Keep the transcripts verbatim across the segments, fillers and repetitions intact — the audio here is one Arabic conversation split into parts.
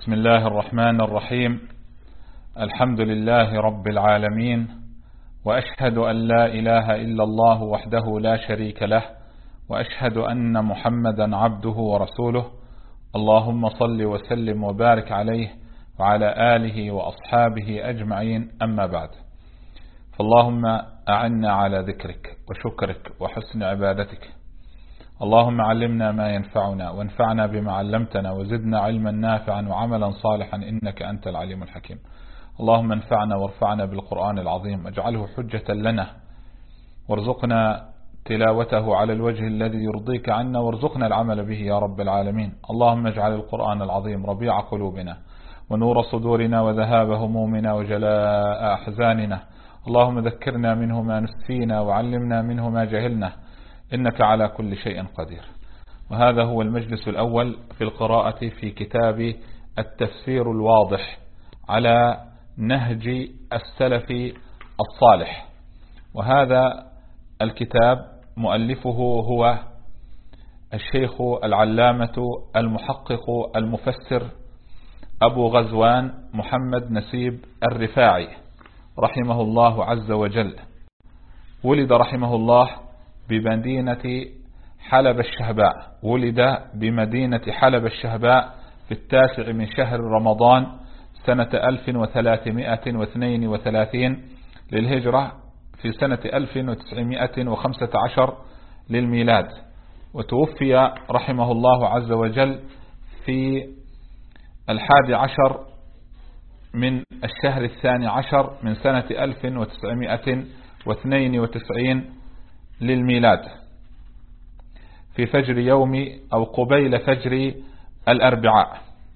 بسم الله الرحمن الرحيم. الحمد لله رب العالمين، وأشهد أن لا إله إلا الله وحده لا شريك له، وأشهد أن محمدا عبده ورسوله. اللهم صل وسلم وبارك عليه وعلى آله وأصحابه أجمعين، أما بعد. فاللهم أعنا على ذكرك وشكرك وحسن عبادتك. اللهم علمنا ما ينفعنا وانفعنا بما علمتنا وزدنا علما نافعا وعملا صالحا إنك أنت العليم الحكيم. اللهم انفعنا وارفعنا بالقرآن العظيم، اجعله حجة لنا، وارزقنا تلاوته على الوجه الذي يرضيك عنا، وارزقنا العمل به يا رب العالمين. اللهم اجعل القرآن العظيم ربيع قلوبنا ونور صدورنا وذهاب همومنا وجلاء أحزاننا. اللهم ذكرنا منه ما نسينا وعلمنا منه ما جهلنا، إنك على كل شيء قدير. وهذا هو المجلس الأول في القراءة في كتاب التفسير الواضح على نهج السلف الصالح. وهذا الكتاب مؤلفه هو الشيخ العلامة المحقق المفسر أبو غزوان محمد نسيب الرفاعي رحمه الله عز وجل. ولد رحمه الله بمدينة حلب الشهباء، ولد بمدينة حلب الشهباء في التاسع من شهر رمضان سنة ألف وثلاثمائة واثنين وثلاثين للهجرة، في سنة ألف وتسعمائة وخمسة عشر للميلاد. وتوفي رحمه الله عز وجل في الحادي عشر من الشهر الثاني عشر من سنة ألف وتسعمائة واثنين وتسعين للميلاد، في فجر يوم أو قبيل فجر الأربعاء.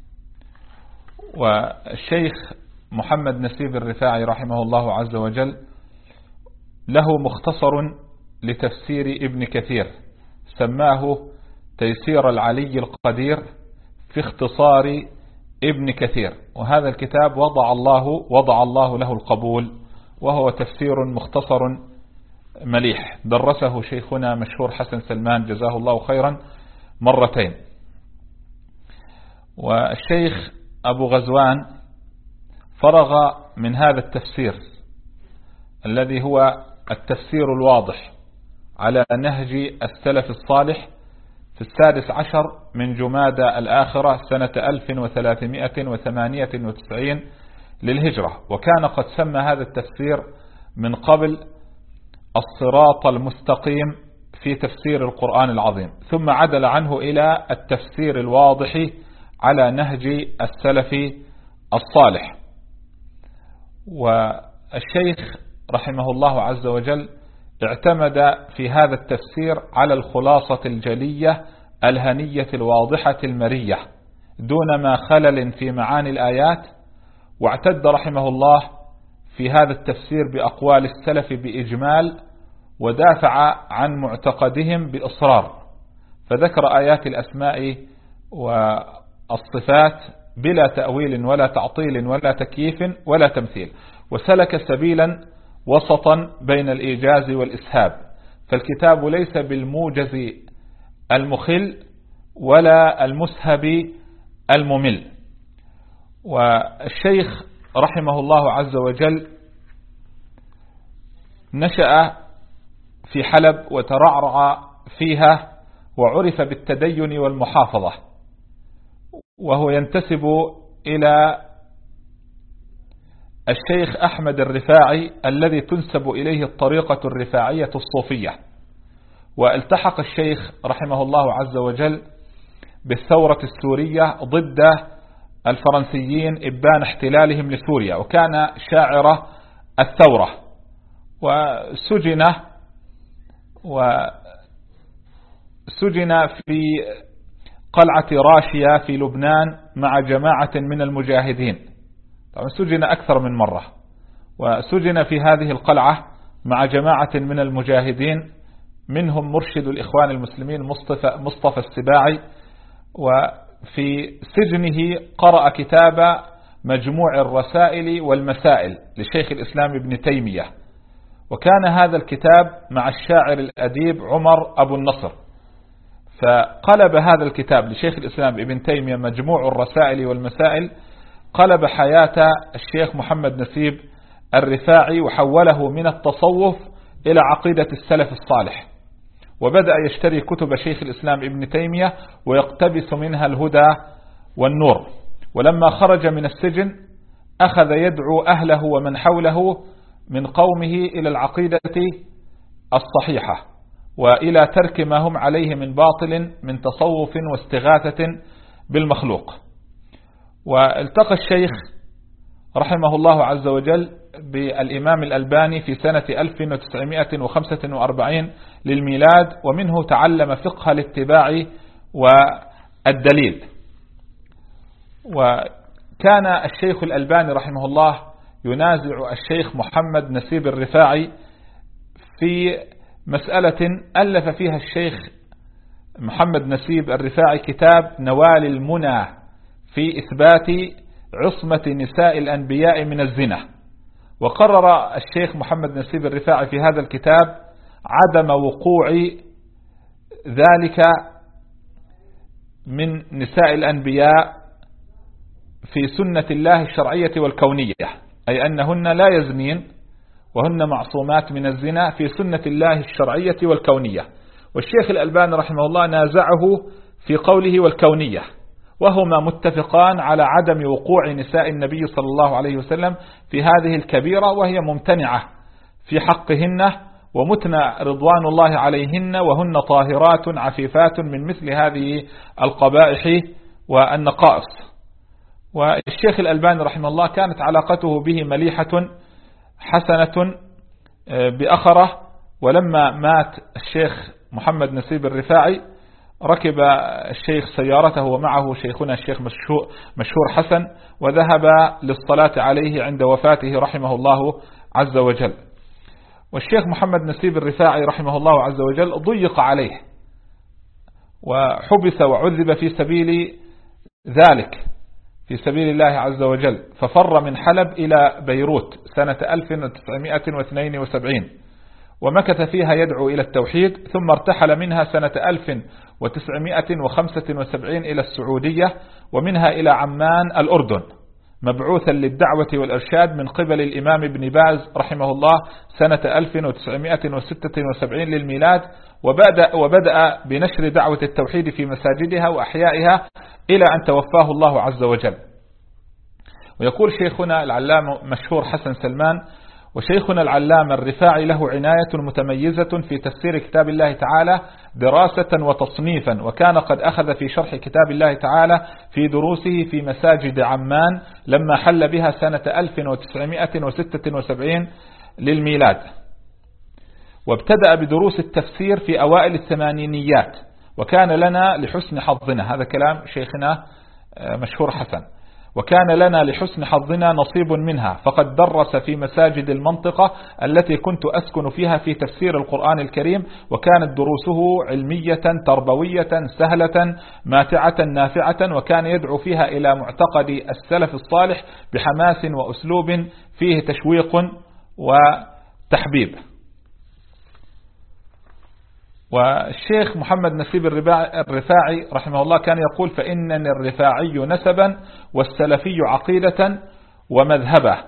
والشيخ محمد نسيب الرفاعي رحمه الله عز وجل له مختصر لتفسير ابن كثير سماه تيسير العلي القدير في اختصار ابن كثير. وهذا الكتاب وضع الله وضع الله له القبول، وهو تفسير مختصر مليح درسه شيخنا مشهور حسن سلمان جزاه الله خيرا مرتين. والشيخ أبو غزوان فرغ من هذا التفسير الذي هو التفسير الواضح على نهج السلف الصالح في السادس عشر من جمادى الآخرة سنة ألف وثلاثمائة وثمانية وتسعين للهجرة. وكان قد سمى هذا التفسير من قبل الصراط المستقيم في تفسير القرآن العظيم، ثم عدل عنه إلى التفسير الواضح على نهج السلف الصالح. والشيخ رحمه الله عز وجل اعتمد في هذا التفسير على الخلاصة الجلية الهنية الواضحة المرية دون ما خلل في معاني الآيات. واعتد رحمه الله في هذا التفسير بأقوال السلف بإجمال، ودافع عن معتقدهم بإصرار، فذكر آيات الأسماء والصفات بلا تأويل ولا تعطيل ولا تكييف ولا تمثيل، وسلك سبيلا وسطا بين الإيجاز والإسهاب. فالكتاب ليس بالموجز المخل ولا المسهب الممل. والشيخ رحمه الله عز وجل نشأ في حلب وترعرع فيها، وعرف بالتدين والمحافظة، وهو ينتسب إلى الشيخ أحمد الرفاعي الذي تنسب إليه الطريقة الرفاعية الصوفية. والتحق الشيخ رحمه الله عز وجل بالثورة السورية ضد الفرنسيين إبان احتلالهم لسوريا، وكان شاعر الثورة، وسجن وسجن في قلعة راشيا في لبنان مع جماعة من المجاهدين. طبعا سجن أكثر من مرة، وسجن في هذه القلعة مع جماعة من المجاهدين، منهم مرشد الإخوان المسلمين مصطفى, مصطفى السباعي. وفي سجنه قرأ كتاب مجموع الرسائل والمسائل لشيخ الإسلام ابن تيمية، وكان هذا الكتاب مع الشاعر الأديب عمر أبو النصر. فقلب هذا الكتاب لشيخ الإسلام ابن تيمية مجموع الرسائل والمسائل، قلب حياة الشيخ محمد نسيب الرفاعي وحوله من التصوف إلى عقيدة السلف الصالح، وبدأ يشتري كتب شيخ الإسلام ابن تيمية ويقتبس منها الهدى والنور. ولما خرج من السجن أخذ يدعو أهله ومن حوله من قومه إلى العقيدة الصحيحة وإلى ترك ما هم عليه من باطل من تصوف واستغاثة بالمخلوق. والتقى الشيخ رحمه الله عز وجل بالإمام الألباني في سنة ألف وتسعمائة وخمسة وأربعين للميلاد، ومنه تعلم فقه الاتباع والدليل. وكان الشيخ الألباني رحمه الله ينازع الشيخ محمد نسيب الرفاعي في مسألة ألف فيها الشيخ محمد نسيب الرفاعي كتاب نوال المنى في إثبات عصمة نساء الأنبياء من الزنا. وقرر الشيخ محمد نسيب الرفاعي في هذا الكتاب عدم وقوع ذلك من نساء الأنبياء في سنة الله الشرعية والكونية، أي أنهن لا يزنين وهن معصومات من الزنا في سنة الله الشرعية والكونية. والشيخ الألباني رحمه الله نازعه في قوله والكونية، وهما متفقان على عدم وقوع نساء النبي صلى الله عليه وسلم في هذه الكبيرة، وهي ممتنعة في حقهن ومتنى رضوان الله عليهن، وهن طاهرات عفيفات من مثل هذه القبائح والنقائص. والشيخ الألباني رحمه الله كانت علاقته به مليحة حسنة بأخرة. ولما مات الشيخ محمد نسيب الرفاعي ركب الشيخ سيارته ومعه شيخنا الشيخ مشهور حسن، وذهب للصلاة عليه عند وفاته رحمه الله عز وجل. والشيخ محمد نسيب الرفاعي رحمه الله عز وجل ضيق عليه وحبس وعذب في سبيل ذلك، في سبيل الله عز وجل، ففر من حلب إلى بيروت سنة ألف وتسعمائة واثنين وسبعين ومكث فيها يدعو إلى التوحيد، ثم ارتحل منها سنة ألف وتسعمائة وخمسة وسبعين إلى السعودية، ومنها إلى عمان الأردن مبعوثا للدعوة والإرشاد من قبل الإمام ابن باز رحمه الله سنة ألف وتسعمائة وستة وسبعين للميلاد، وبدأ, وبدأ بنشر دعوة التوحيد في مساجدها وأحيائها إلى أن توفاه الله عز وجل. ويقول شيخنا العلامة مشهور حسن سلمان: وشيخنا العلامة الرفاعي له عناية متميزة في تفسير كتاب الله تعالى دراسة وتصنيفا، وكان قد أخذ في شرح كتاب الله تعالى في دروسه في مساجد عمان لما حل بها سنة ألف وتسعمائة وستة وسبعين للميلاد، وابتدأ بدروس التفسير في أوائل الثمانينيات، وكان لنا لحسن حظنا، هذا كلام شيخنا مشهور حسن، وكان لنا لحسن حظنا نصيب منها، فقد درس في مساجد المنطقة التي كنت أسكن فيها في تفسير القرآن الكريم، وكانت دروسه علمية تربوية سهلة ماتعة نافعة، وكان يدعو فيها إلى معتقد السلف الصالح بحماس وأسلوب فيه تشويق وتحبيب. والشيخ محمد نسيب الرفاعي رحمه الله كان يقول: فإنني الرفاعي نسبا والسلفي عقيدة ومذهبا.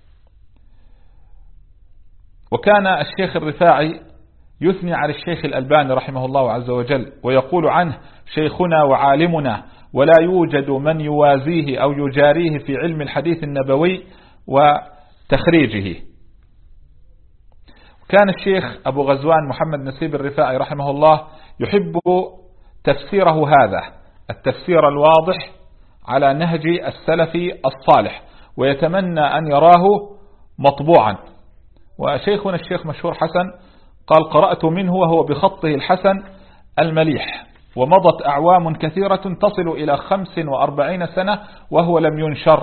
وكان الشيخ الرفاعي يثني على الشيخ الألباني رحمه الله عز وجل ويقول عنه: شيخنا وعالمنا، ولا يوجد من يوازيه أو يجاريه في علم الحديث النبوي وتخريجه. كان الشيخ أبو غزوان محمد نسيب الرفاعي رحمه الله يحب تفسيره هذا التفسير الواضح على نهج السلف الصالح، ويتمنى أن يراه مطبوعا. وشيخنا الشيخ مشهور حسن قال: قرأت منه وهو بخطه الحسن المليح، ومضت أعوام كثيرة تصل إلى خمس وأربعين سنة وهو لم ينشر،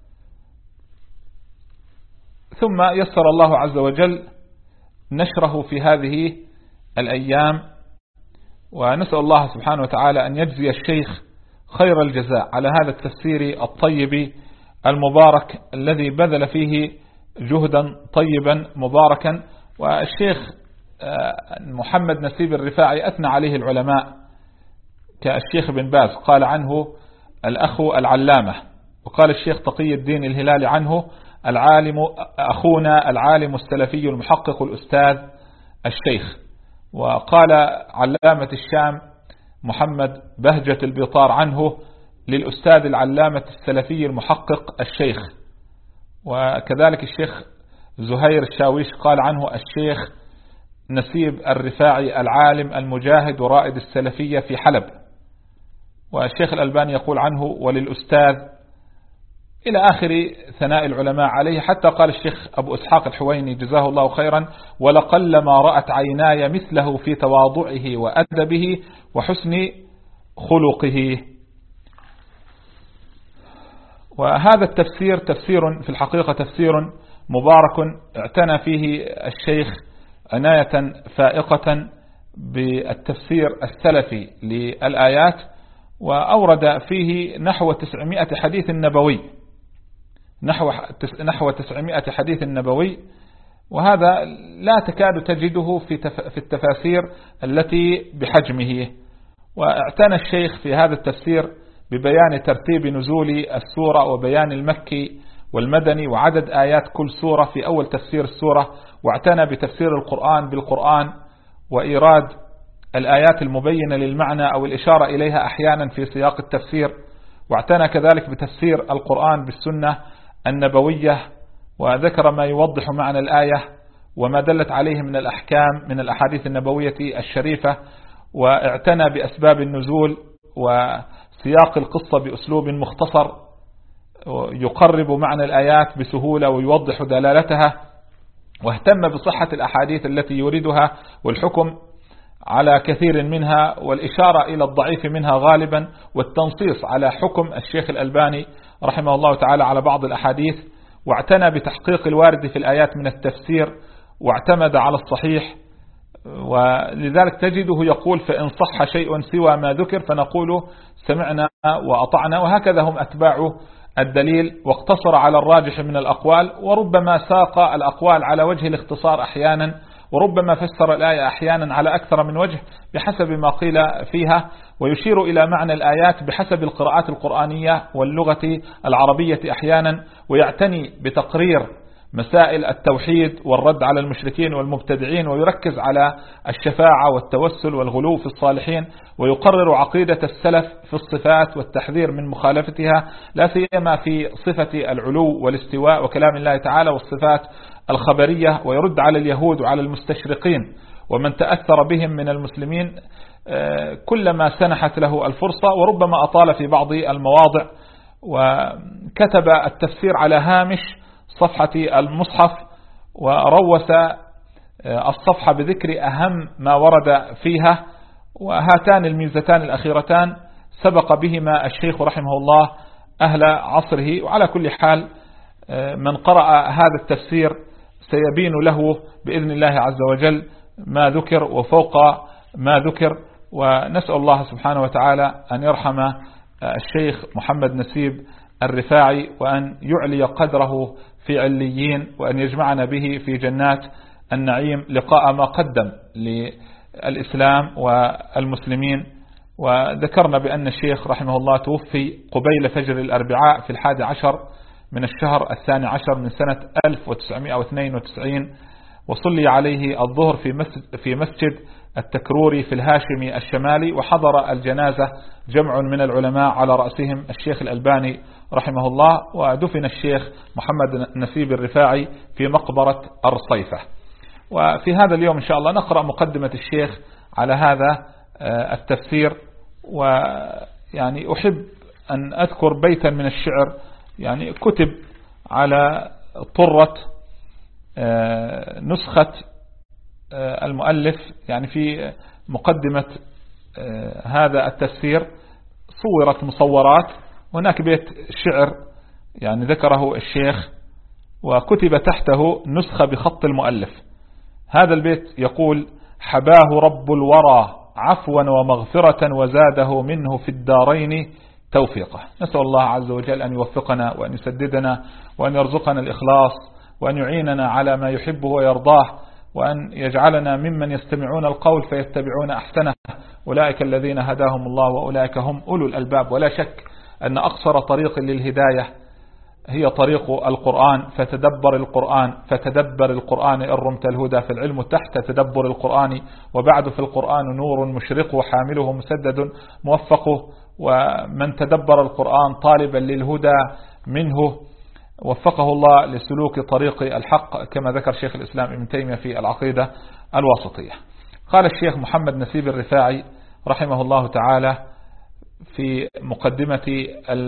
ثم يسر الله عز وجل نشره في هذه الأيام. ونسأل الله سبحانه وتعالى أن يجزي الشيخ خير الجزاء على هذا التفسير الطيب المبارك الذي بذل فيه جهدا طيبا مباركا. والشيخ محمد نسيب الرفاعي أثنى عليه العلماء كالشيخ بن باز قال عنه الأخ العلامة، وقال الشيخ تقي الدين الهلالي عنه العالم أخونا العالم السلفي المحقق الأستاذ الشيخ. وقال علامة الشام محمد بهجة البيطار عنه للأستاذ العلامة السلفي المحقق الشيخ. وكذلك الشيخ زهير الشاويش قال عنه الشيخ نسيب الرفاعي العالم المجاهد ورائد السلفية في حلب. والشيخ الألباني يقول عنه وللأستاذ إلى آخر ثناء العلماء عليه، حتى قال الشيخ أبو إسحاق الحويني جزاه الله خيرا ولقلما رأت عيناي مثله في تواضعه وأدبه وحسن خلقه. وهذا التفسير تفسير في الحقيقة تفسير مبارك اعتنى فيه الشيخ عناية فائقة بالتفسير السلفي للآيات، وأورد فيه نحو تسعمائة حديث نبوي نحو نحو تسعمائة حديث نبوي، وهذا لا تكاد تجده في في التفاسير التي بحجمه. واعتنى الشيخ في هذا التفسير ببيان ترتيب نزول السورة وبيان المكي والمدني وعدد آيات كل سورة في أول تفسير السورة، واعتنى بتفسير القرآن بالقرآن وإيراد الآيات المبينة للمعنى أو الإشارة إليها أحيانا في سياق التفسير، واعتنى كذلك بتفسير القرآن بالسنة النبوية وذكر ما يوضح معنى الآية وما دلت عليه من الأحكام من الأحاديث النبوية الشريفة، واعتنى بأسباب النزول وسياق القصة بأسلوب مختصر يقرب معنى الآيات بسهولة ويوضح دلالتها، واهتم بصحة الأحاديث التي يريدها والحكم على كثير منها والإشارة إلى الضعيف منها غالبا، والتنصيص على حكم الشيخ الألباني رحمه الله تعالى على بعض الأحاديث، واعتنى بتحقيق الوارد في الآيات من التفسير واعتمد على الصحيح. ولذلك تجده يقول فإن صح شيء سوى ما ذكر فنقول سمعنا وأطعنا، وهكذا هم أتباع الدليل، واقتصر على الراجح من الأقوال، وربما ساق الأقوال على وجه الاختصار أحيانا، وربما فسر الآية أحيانا على أكثر من وجه بحسب ما قيل فيها، ويشير إلى معنى الآيات بحسب القراءات القرآنية واللغة العربية أحيانا، ويعتني بتقرير مسائل التوحيد والرد على المشركين والمبتدعين، ويركز على الشفاعة والتوسل والغلو في الصالحين، ويقرر عقيدة السلف في الصفات والتحذير من مخالفتها، لا سيما في صفة العلو والاستواء وكلام الله تعالى والصفات الخبرية، ويرد على اليهود وعلى المستشرقين ومن تأثر بهم من المسلمين كلما سنحت له الفرصة، وربما أطال في بعض المواضع، وكتب التفسير على هامش صفحة المصحف وروس الصفحة بذكر أهم ما ورد فيها. وهاتان الميزتان الأخيرتان سبق بهما الشيخ رحمه الله أهل عصره، وعلى كل حال من قرأ هذا التفسير سيبين له بإذن الله عز وجل ما ذكر وفوق ما ذكر. ونسأل الله سبحانه وتعالى أن يرحم الشيخ محمد نسيب الرفاعي وأن يعلي قدره في عليين، وأن يجمعنا به في جنات النعيم لقاء ما قدم للإسلام والمسلمين. وذكرنا بأن الشيخ رحمه الله توفي قبيل فجر الأربعاء في الحادي عشر من الشهر الثاني عشر من سنة ألف وتسعمائة واثنين وتسعين، وصلي عليه الظهر في مسجد, في مسجد التكروري في الهاشمي الشمالي، وحضر الجنازة جمع من العلماء على رأسهم الشيخ الألباني رحمه الله، ودفن الشيخ محمد نسيب الرفاعي في مقبرة الرصيفة. وفي هذا اليوم إن شاء الله نقرأ مقدمة الشيخ على هذا التفسير. ويعني أحب أن أذكر بيتا من الشعر يعني كتب على طرة نسخة المؤلف، يعني في مقدمة هذا التفسير صورت مصورات، هناك بيت شعر يعني ذكره الشيخ وكتب تحته نسخة بخط المؤلف. هذا البيت يقول: حباه رب الورى عفوا ومغفرة وزاده منه في الدارين توفيقه. نسأل الله عز وجل أن يوفقنا وأن يسددنا وأن يرزقنا الإخلاص وأن يعيننا على ما يحبه ويرضاه، وأن يجعلنا ممن يستمعون القول فيتبعون أحسنه، أولئك الذين هداهم الله وأولئك هم أولو الألباب. ولا شك أن أقصر طريق للهداية هي طريق القرآن، فتدبر القرآن فتدبر القرآن إن رمت الهدى في العلم تحت تدبر القرآن، وبعد في القرآن نور مشرق وحامله مسدد موفقه. ومن تدبر القرآن طالبا للهدى منه وفقه الله لسلوك طريق الحق، كما ذكر شيخ الإسلام ابن تيمية في العقيدة الواسطية. قال الشيخ محمد نسيب الرفاعي رحمه الله تعالى في مقدمة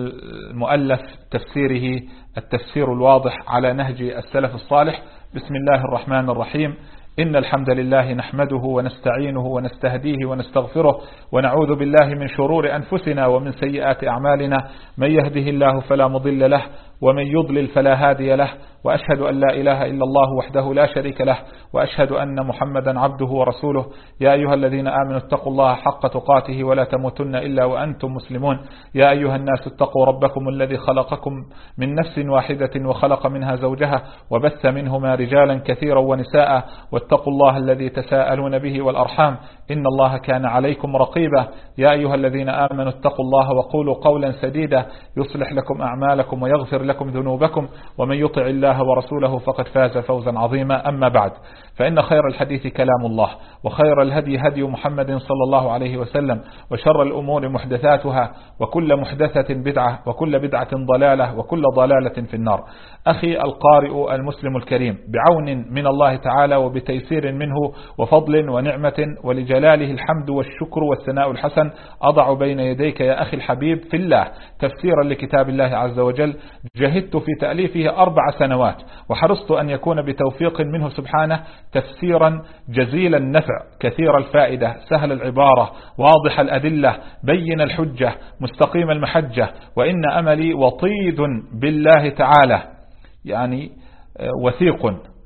المؤلف تفسيره التفسير الواضح على نهج السلف الصالح: بسم الله الرحمن الرحيم، إن الحمد لله نحمده ونستعينه ونستهديه ونستغفره ونعوذ بالله من شرور أنفسنا ومن سيئات أعمالنا، من يهده الله فلا مضل له ومن يضلل فلا هادي له، وأشهد أن لا إله إلا الله وحده لا شريك له، وأشهد أن محمدا عبده ورسوله. يا أيها الذين آمنوا اتقوا الله حق تقاته ولا تموتن إلا وأنتم مسلمون. يا أيها الناس اتقوا ربكم الذي خلقكم من نفس واحدة وخلق منها زوجها وبث منهما رجالا كثيرا ونساء، واتقوا الله الذي تساءلون به والأرحام إن الله كان عليكم رقيبا. يا أيها الذين آمنوا اتقوا الله وقولوا قولا سديدا يصلح لكم أعمالكم ويغفر لكم ذنوبكم، ومن يطع الله ورسوله فقد فاز فوزا عظيما. أما بعد، فإن خير الحديث كلام الله، وخير الهدي هدي محمد صلى الله عليه وسلم، وشر الأمور محدثاتها، وكل محدثة بدعة، وكل بدعة ضلالة، وكل ضلالة في النار. أخي القارئ المسلم الكريم، بعون من الله تعالى وبتيسير منه وفضل ونعمة ولجلاله الحمد والشكر والثناء الحسن، أضع بين يديك يا أخي الحبيب في الله تفسيرا لكتاب الله عز وجل، جهدت في تأليفه أربع سنوات، وحرصت أن يكون بتوفيق منه سبحانه تفسيرا جزيل النفع كثير الفائدة سهل العبارة واضح الأدلة بين الحجة مستقيم المحجة. وإن أملي وطيد بالله تعالى، يعني وثيق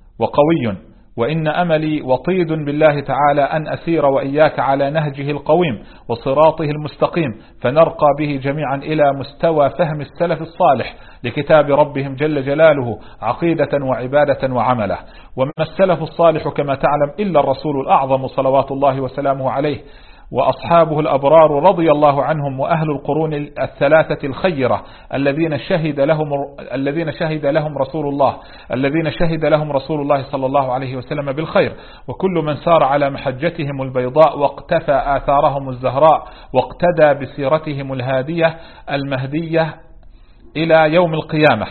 وقوي، وإن أملي وطيد بالله تعالى أن أسير وإياك على نهجه القويم وصراطه المستقيم، فنرقى به جميعا إلى مستوى فهم السلف الصالح لكتاب ربهم جل جلاله عقيدة وعبادة وعمله. وما السلف الصالح كما تعلم إلا الرسول الأعظم صلوات الله وسلامه عليه وأصحابه الأبرار رضي الله عنهم، وأهل القرون الثلاثة الخيرة الذين شهد لهم الذين شهد لهم رسول الله الذين شهد لهم رسول الله صلى الله عليه وسلم بالخير، وكل من سار على محجتهم البيضاء واقتفى آثارهم الزهراء واقتدى بسيرتهم الهادية المهدية إلى يوم القيامة،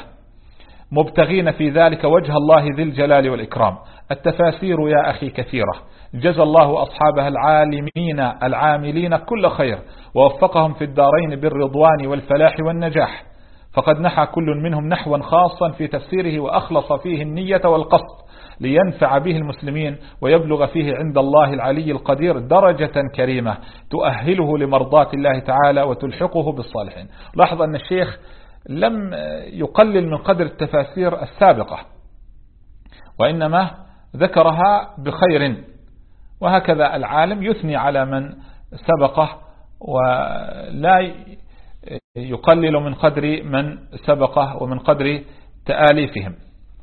مبتغين في ذلك وجه الله ذي الجلال والإكرام. التفاسير يا أخي كثيرة، جزى الله أصحابها العالمين العاملين كل خير، ووفقهم في الدارين بالرضوان والفلاح والنجاح، فقد نحى كل منهم نحوا خاصا في تفسيره وأخلص فيه النية والقصد لينفع به المسلمين ويبلغ فيه عند الله العلي القدير درجة كريمة تؤهله لمرضاة الله تعالى وتلحقه بالصالحين. لاحظ أن الشيخ لم يقلل من قدر التفاسير السابقة، وإنما ذكرها بخير، وهكذا العالم يثني على من سبقه ولا يقلل من قدر من سبقه ومن قدر تآليفهم.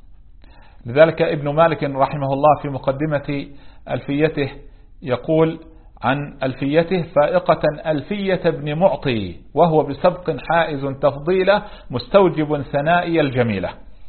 لذلك ابن مالك رحمه الله في مقدمة ألفيته يقول عن ألفيته: فائقة ألفية ابن معطي، وهو بسبق حائز تفضيله مستوجب ثنائي الجميلة،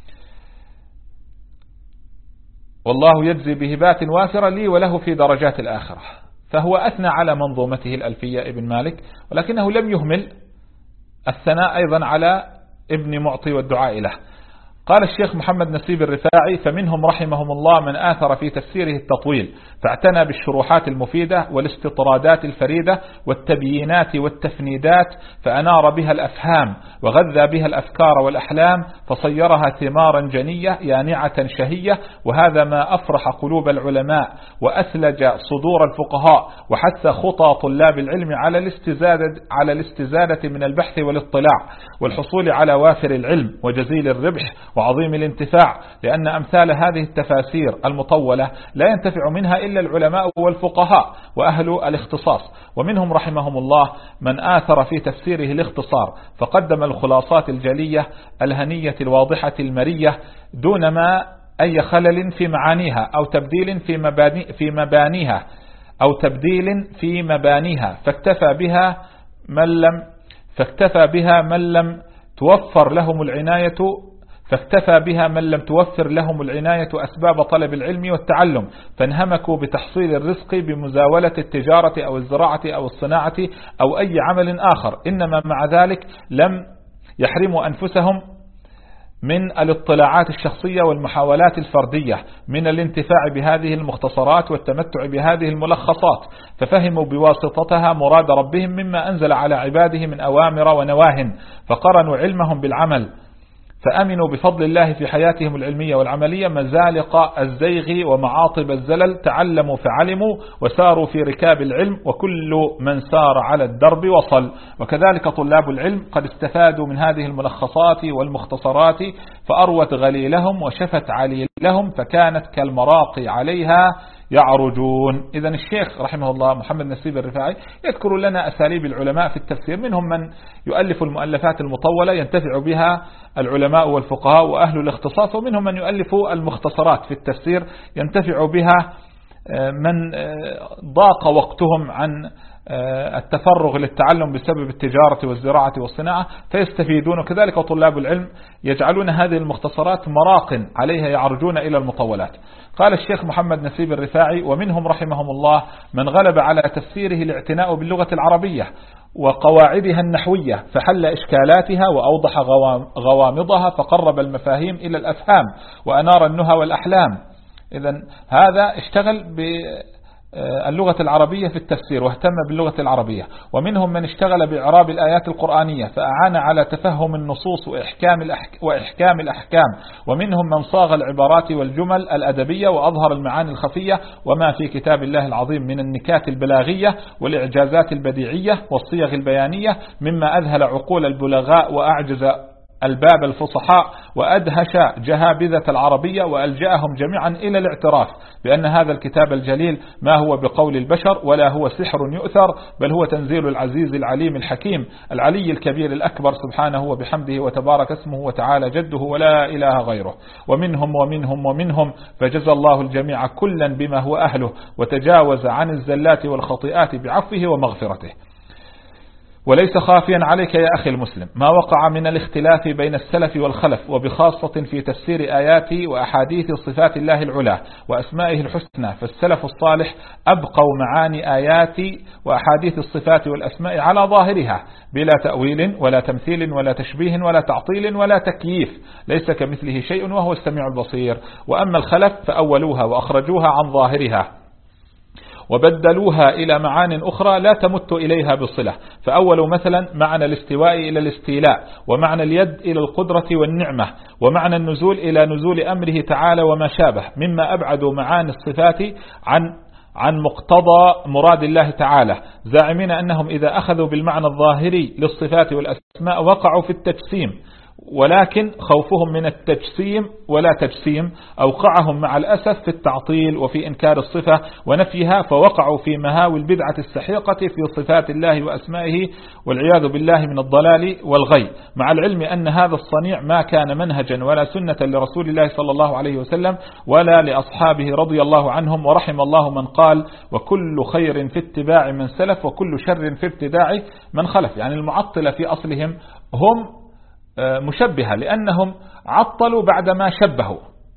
والله يجزي بهبات وافرة لي وله في درجات الآخرة. فهو أثنى على منظومته الألفية ابن مالك، ولكنه لم يهمل الثناء أيضا على ابن معطي والدعاء له. قال الشيخ محمد نسيب الرفاعي: فمنهم رحمهم الله من آثر في تفسيره التطويل، فاعتنى بالشروحات المفيدة والاستطرادات الفريدة والتبيينات والتفنيدات، فأنار بها الأفهام وغذى بها الأفكار والأحلام، فصيرها ثمارا جنية يانعة شهية. وهذا ما أفرح قلوب العلماء وأثلج صدور الفقهاء، وحث خطى طلاب العلم على الاستزادة على الاستزادة من البحث والاطلاع والحصول على وافر العلم وجزيل الربح وعظيم الانتفاع، لأن أمثال هذه التفاسير المطولة لا ينتفع منها إلا العلماء والفقهاء وأهل الاختصاص. ومنهم رحمهم الله من آثر في تفسيره الاختصار، فقدم الخلاصات الجلية الهنية الواضحة المرية دون ما أي خلل في معانيها أو تبديل في مباني في مبانيها أو تبديل في مبانيها فاكتفى بها من لم فاكتفى بها من لم توفر لهم العناية فاكتفى بها من لم توفر لهم العناية أسباب طلب العلم والتعلم، فانهمكوا بتحصيل الرزق بمزاولة التجارة أو الزراعة أو الصناعة أو أي عمل آخر، إنما مع ذلك لم يحرموا أنفسهم من الاطلاعات الشخصية والمحاولات الفردية من الانتفاع بهذه المختصرات والتمتع بهذه الملخصات، ففهموا بواسطتها مراد ربهم مما أنزل على عباده من أوامر ونواه، فقرنوا علمهم بالعمل، فأمنوا بفضل الله في حياتهم العلمية والعملية مزالق الزيغ ومعاطب الزلل، تعلموا فعلموا وساروا في ركاب العلم، وكل من سار على الدرب وصل. وكذلك طلاب العلم قد استفادوا من هذه الملخصات والمختصرات فأروت غليلهم وشفت عليلهم، فكانت كالمراقي عليها يعرجون. إذا الشيخ رحمه الله محمد نسيب الرفاعي يذكر لنا أساليب العلماء في التفسير، منهم من يؤلف المؤلفات المطولة ينتفع بها العلماء والفقهاء وأهل الاختصاص، ومنهم من يؤلف المختصرات في التفسير ينتفع بها من ضاق وقتهم عن التفرغ للتعلم بسبب التجارة والزراعة والصناعة فيستفيدون. وكذلك طلاب العلم يجعلون هذه المختصرات مراق عليها يعرجون إلى المطولات. قال الشيخ محمد نسيب الرفاعي: ومنهم رحمهم الله من غلب على تفسيره الاعتناء باللغة العربية وقواعدها النحوية، فحل إشكالاتها وأوضح غوامضها، فقرب المفاهيم إلى الأفهام وأنار النهى والأحلام. إذن هذا اشتغل باللغة العربية في التفسير واهتم باللغة العربية. ومنهم من اشتغل بإعراب الآيات القرآنية فأعان على تفهم النصوص وإحكام, الأحك... وإحكام الأحكام. ومنهم من صاغ العبارات والجمل الأدبية وأظهر المعاني الخفية وما في كتاب الله العظيم من النكات البلاغية والإعجازات البديعية والصيغ البيانية مما أذهل عقول البلغاء وأعجز الباب الفصحاء وأدهش جهابذة العربية، وألجأهم جميعا إلى الاعتراف بأن هذا الكتاب الجليل ما هو بقول البشر ولا هو سحر يؤثر، بل هو تنزيل العزيز العليم الحكيم العلي الكبير الأكبر سبحانه وبحمده وتبارك اسمه وتعالى جده ولا إله غيره. ومنهم ومنهم ومنهم فجزى الله الجميع كلا بما هو أهله، وتجاوز عن الزلات والخطيئات بعفوه ومغفرته. وليس خافيا عليك يا أخي المسلم ما وقع من الاختلاف بين السلف والخلف، وبخاصة في تفسير آيات وأحاديث صفات الله العلى وأسمائه الحسنى. فالسلف الصالح أبقوا معاني آيات وأحاديث الصفات والأسماء على ظاهرها بلا تأويل ولا تمثيل ولا تشبيه ولا تعطيل ولا تكييف، ليس كمثله شيء وهو السميع البصير. وأما الخلف فأولوها وأخرجوها عن ظاهرها وبدلوها إلى معان أخرى لا تمت إليها بصلة، فأولوا مثلا معنى الاستواء إلى الاستيلاء، ومعنى اليد إلى القدرة والنعمة، ومعنى النزول إلى نزول أمره تعالى وما شابه، مما أبعدوا معاني الصفات عن عن مقتضى مراد الله تعالى، زاعمين أنهم إذا أخذوا بالمعنى الظاهري للصفات والأسماء وقعوا في التجسيم، ولكن خوفهم من التجسيم ولا تجسيم أوقعهم مع الأسف في التعطيل وفي إنكار الصفة ونفيها، فوقعوا في مهاوي البدعة السحيقة في صفات الله وأسمائه والعياذ بالله من الضلال والغي، مع العلم أن هذا الصنيع ما كان منهجا ولا سنة لرسول الله صلى الله عليه وسلم ولا لأصحابه رضي الله عنهم، ورحم الله من قال: وكل خير في اتباع من سلف وكل شر في ابتداع من خلف. يعني المعطلة في أصلهم هم مشبهة لأنهم عطلوا بعدما شبهوا.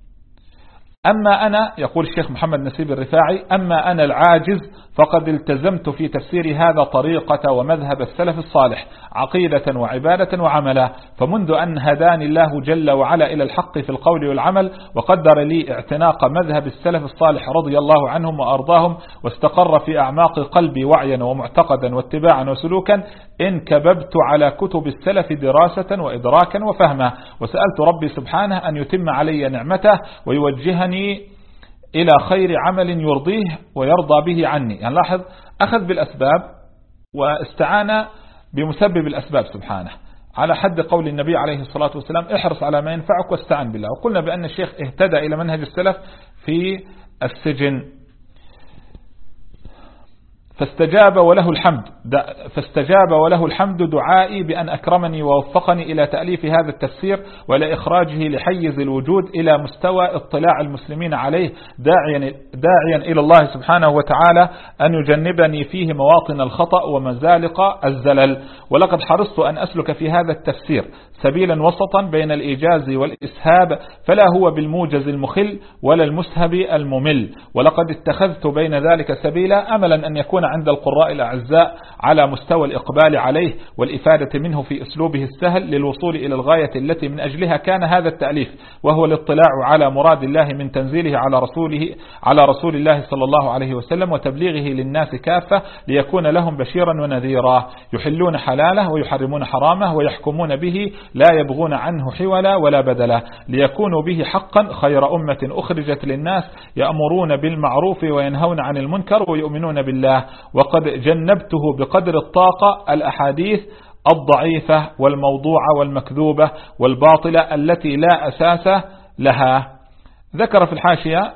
أما أنا، يقول الشيخ محمد نسيب الرفاعي، أما أنا العاجز فقد التزمت في تفسير هذا طريقة ومذهب السلف الصالح عقيدة وعبادة وعملا، فمنذ أن هداني الله جل وعلا إلى الحق في القول والعمل وقدر لي اعتناق مذهب السلف الصالح رضي الله عنهم وأرضاهم، واستقر في أعماق قلبي وعيا ومعتقدا واتباعا وسلوكا، انكببت على كتب السلف دراسة وإدراكا وفهما، وسألت ربي سبحانه أن يتم علي نعمته ويوجهني إلى خير عمل يرضيه ويرضى به عني. يعني لاحظ، أخذ بالأسباب واستعان بمسبب الأسباب سبحانه، على حد قول النبي عليه الصلاة والسلام: احرص على ما ينفعك واستعن بالله. وقلنا بأن الشيخ اهتدى إلى منهج السلف في السجن. فاستجاب وله الحمد فاستجاب وله الحمد دعائي بأن أكرمني ووفقني إلى تأليف هذا التفسير وإلى إخراجه لحيز الوجود إلى مستوى اطلاع المسلمين عليه، داعيا, داعيا إلى الله سبحانه وتعالى أن يجنبني فيه مواطن الخطأ ومزالق الزلل. ولقد حرصت أن أسلك في هذا التفسير سبيلا وسطا بين الإيجاز والإسهاب، فلا هو بالموجز المخل ولا المسهب الممل، ولقد اتخذت بين ذلك سبيلا أملا أن يكون عند القراء الأعزاء على مستوى الإقبال عليه والإفادة منه في أسلوبه السهل للوصول إلى الغاية التي من أجلها كان هذا التأليف، وهو الاطلاع على مراد الله من تنزيله على رسوله على رسول الله صلى الله عليه وسلم وتبليغه للناس كافة ليكون لهم بشيرا ونذيرا، يحلون حلاله ويحرمون حرامه ويحكمون به لا يبغون عنه حولا ولا بدلا، ليكونوا به حقا خير أمة أخرجت للناس يأمرون بالمعروف وينهون عن المنكر ويؤمنون بالله. وقد جنبته بقدر الطاقة الأحاديث الضعيفة والموضوعة والمكذوبة والباطلة التي لا أساس لها. ذكر في الحاشية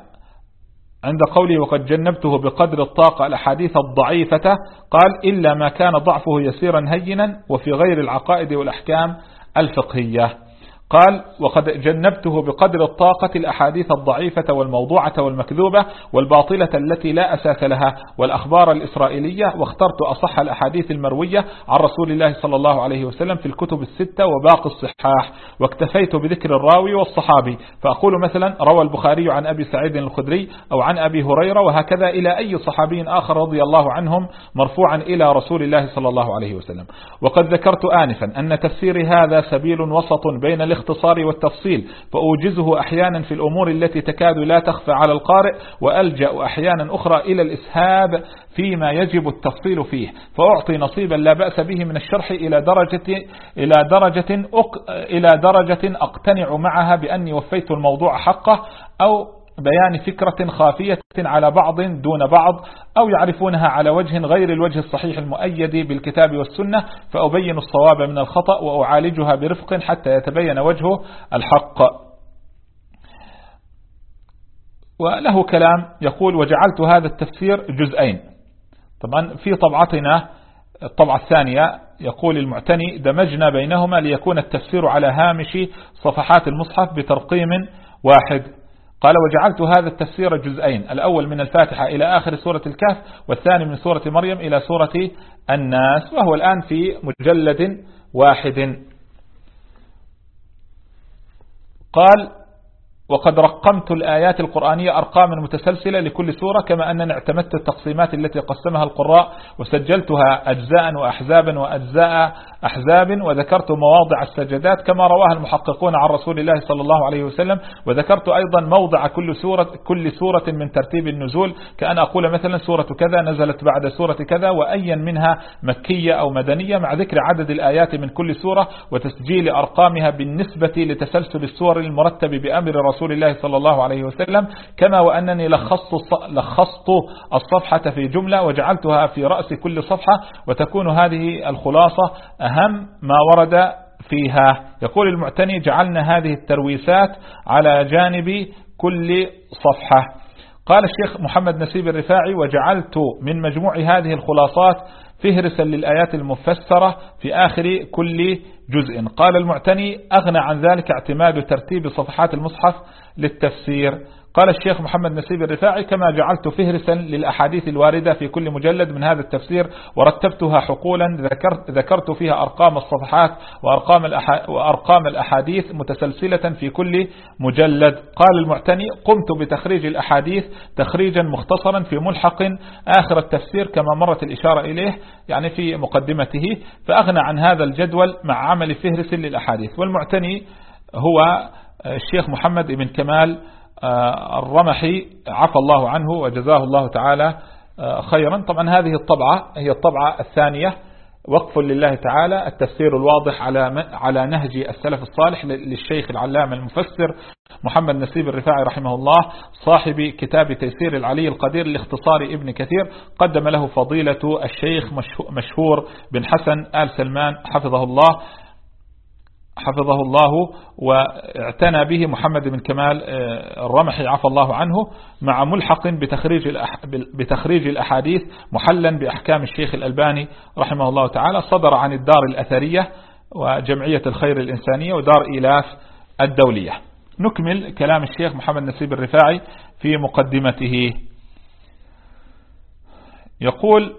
عند قوله وقد جنبته بقدر الطاقة الأحاديث الضعيفة قال إلا ما كان ضعفه يسيرا هينا وفي غير العقائد والأحكام الفقهية. قال وقد جنبته بقدر الطاقة الأحاديث الضعيفة والموضوعة والمكذوبة والباطلة التي لا أساس لها والأخبار الإسرائيلية، واخترت أصح الأحاديث المروية عن رسول الله صلى الله عليه وسلم في الكتب الستة وباقي الصحاح، واكتفيت بذكر الراوي والصحابي، فأقول مثلا روى البخاري عن أبي سعيد الخدري أو عن أبي هريرة وهكذا إلى أي صحابي آخر رضي الله عنهم مرفوعا إلى رسول الله صلى الله عليه وسلم. وقد ذكرت آنفا أن تفسير هذا سبيل وسط بين الاختصار والتفصيل، فأوجزه أحيانا في الأمور التي تكاد لا تخفى على القارئ، وألجأ أحيانا أخرى إلى الإسهاب فيما يجب التفصيل فيه، فأعطي نصيبا لا بأس به من الشرح إلى درجة إلى درجة أق إلى درجة أقتنع معها بأني وفيت الموضوع حقه، أو بيان فكرة خافية على بعض دون بعض، أو يعرفونها على وجه غير الوجه الصحيح المؤيد بالكتاب والسنة، فأبين الصواب من الخطأ وأعالجها برفق حتى يتبين وجه الحق. وله كلام يقول وجعلت هذا التفسير جزئين. طبعا في طبعتنا الطبعة الثانية يقول المعتني دمجنا بينهما ليكون التفسير على هامش صفحات المصحف بترقيم واحد. قال وجعلت هذا التفسير جزئين، الأول من الفاتحة إلى آخر سورة الكهف، والثاني من سورة مريم إلى سورة الناس، وهو الآن في مجلد واحد. قال وقد رقمت الآيات القرآنية أرقاما متسلسلة لكل سورة، كما أنني اعتمدت التقسيمات التي قسمها القراء وسجلتها أجزاء وأحزابا وأجزاء أحزاب، وذكرت مواضع السجدات كما رواها المحققون عن رسول الله صلى الله عليه وسلم، وذكرت أيضا موضع كل سورة كل سورة من ترتيب النزول، كأن أقول مثلا سورة كذا نزلت بعد سورة كذا، وأيا منها مكية أو مدنية، مع ذكر عدد الآيات من كل سورة وتسجيل أرقامها بالنسبة لتسلسل السور المرتب بأمر رسول رسول الله صلى الله عليه وسلم، كما وأنني لخصت لخصت الصفحة في جملة وجعلتها في رأس كل صفحة، وتكون هذه الخلاصة أهم ما ورد فيها. يقول المعتني جعلنا هذه الترويسات على جانب كل صفحة. قال الشيخ محمد نسيب الرفاعي وجعلت من مجموع هذه الخلاصات فهرسا للآيات المفسرة في آخر كل جزء. قال المعتني أغنى عن ذلك اعتماد ترتيب صفحات المصحف للتفسير. قال الشيخ محمد نسيب الرفاعي كما جعلت فهرسا للأحاديث الواردة في كل مجلد من هذا التفسير ورتبتها حقولا ذكرت, ذكرت فيها أرقام الصفحات وأرقام, وأرقام الأحاديث متسلسلة في كل مجلد. قال المعتني قمت بتخريج الأحاديث تخريجا مختصرا في ملحق آخر التفسير كما مرت الإشارة إليه يعني في مقدمته، فأغنى عن هذا الجدول مع عمل فهرس للأحاديث. والمعتني هو الشيخ محمد بن كمال الرمحي عفى الله عنه وجزاه الله تعالى خيرا. طبعا هذه الطبعة هي الطبعة الثانية، وقف لله تعالى التفسير الواضح على على نهج السلف الصالح للشيخ العلامة المفسر محمد نسيب الرفاعي رحمه الله، صاحب كتاب تيسير العلي القدير لاختصار ابن كثير، قدم له فضيلة الشيخ مشهور بن حسن آل سلمان حفظه الله حفظه الله واعتنى به محمد بن كمال الرمحي عفى الله عنه، مع ملحق بتخريج بتخريج الأحاديث محلا بأحكام الشيخ الألباني رحمه الله تعالى، صدر عن الدار الأثرية وجمعية الخير الإنسانية ودار إيلاف الدولية. نكمل كلام الشيخ محمد نسيب الرفاعي في مقدمته. يقول: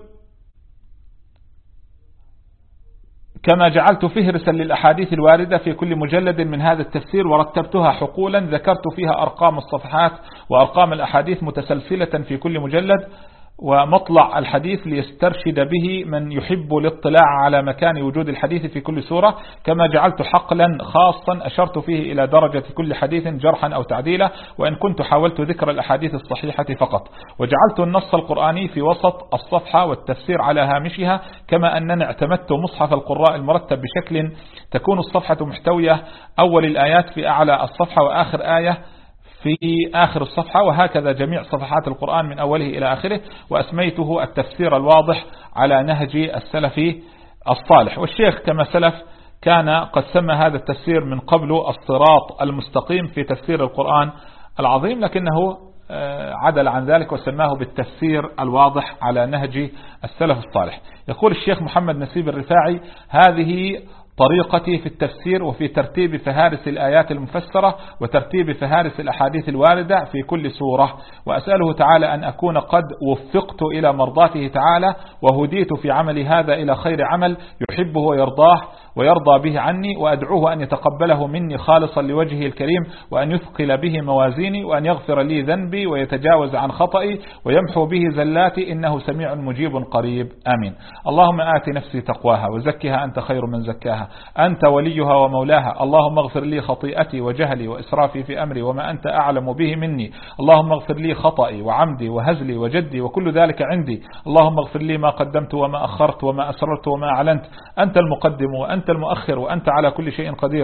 كما جعلت فهرسا للأحاديث الواردة في كل مجلد من هذا التفسير ورتبتها حقولا، ذكرت فيها أرقام الصفحات وأرقام الأحاديث متسلسلة في كل مجلد ومطلع الحديث ليسترشد به من يحب الاطلاع على مكان وجود الحديث في كل سورة. كما جعلت حقلا خاصا أشرت فيه إلى درجة كل حديث جرحا أو تعديلا، وإن كنت حاولت ذكر الأحاديث الصحيحة فقط. وجعلت النص القرآني في وسط الصفحة والتفسير على هامشها، كما أنني اعتمدت مصحف القراء المرتب بشكل تكون الصفحة محتوية أول الآيات في أعلى الصفحة وآخر آية في آخر الصفحة، وهكذا جميع صفحات القرآن من أوله إلى آخره. وأسميته التفسير الواضح على نهج السلف الصالح. والشيخ كما سلف كان قد سمى هذا التفسير من قبل الصراط المستقيم في تفسير القرآن العظيم، لكنه عدل عن ذلك وسماه بالتفسير الواضح على نهج السلف الصالح. يقول الشيخ محمد نسيب الرفاعي: هذه طريقتي في التفسير وفي ترتيب فهارس الآيات المفسرة وترتيب فهارس الأحاديث الواردة في كل سورة، وأسأله تعالى أن أكون قد وفقت إلى مرضاته تعالى وهديت في عملي هذا إلى خير عمل يحبه ويرضاه ويرضى به عني، وأدعوه أن يتقبله مني خالصا لوجهه الكريم، وأن يثقل به موازيني، وأن يغفر لي ذنبي ويتجاوز عن خطئي ويمحو به زلاتي، إنه سميع مجيب قريب، آمين. اللهم آت نفسي تقواها وزكها أنت خير من زكاها، أنت وليها ومولاها. اللهم اغفر لي خطيئتي وجهلي وإسرافي في أمري وما أنت أعلم به مني. اللهم اغفر لي خطئي وعمدي وهزلي وجدي وكل ذلك عندي. اللهم اغفر لي ما قدمت وما أخرت وما أسررت وما أعلنت. أنت المقدم وأنت المؤخر وأنت على كل شيء قدير.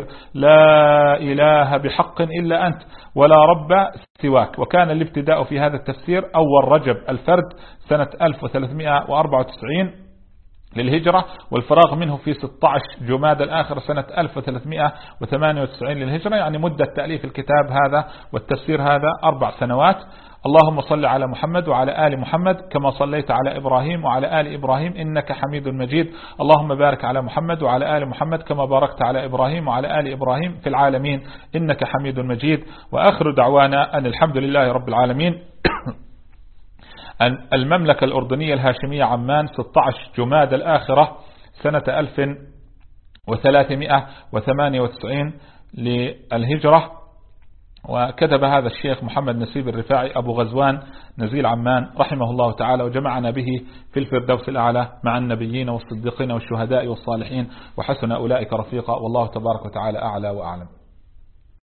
لا إله بحق إلا أنت ولا رب سواك. وكان الابتداء في هذا التفسير أول رجب الفرد سنة ألف وثلاثمائة وأربعة وتسعين للهجرة، والفراغ منه في ستة عشر جماد الآخر سنة ألف وثلاثمائة وثمانية وتسعين للهجرة، يعني مدة تأليف الكتاب هذا والتفسير هذا أربع سنوات. اللهم صل على محمد وعلى آل محمد كما صليت على إبراهيم وعلى آل إبراهيم إنك حميد مجيد. اللهم بارك على محمد وعلى آل محمد كما باركت على إبراهيم وعلى آل إبراهيم في العالمين إنك حميد مجيد. وآخر دعوانا أن الحمد لله رب العالمين. المملكة الأردنية الهاشمية عمان ستة عشر جماد الآخرة سنة ألف وثلاثمائة وثمانية وتسعين للهجرة. وكتب هذا الشيخ محمد نسيب الرفاعي أبو غزوان نزيل عمان رحمه الله تعالى، وجمعنا به في الفردوس الأعلى مع النبيين والصديقين والشهداء والصالحين، وحسن أولئك رفيقا، والله تبارك وتعالى أعلى وأعلم.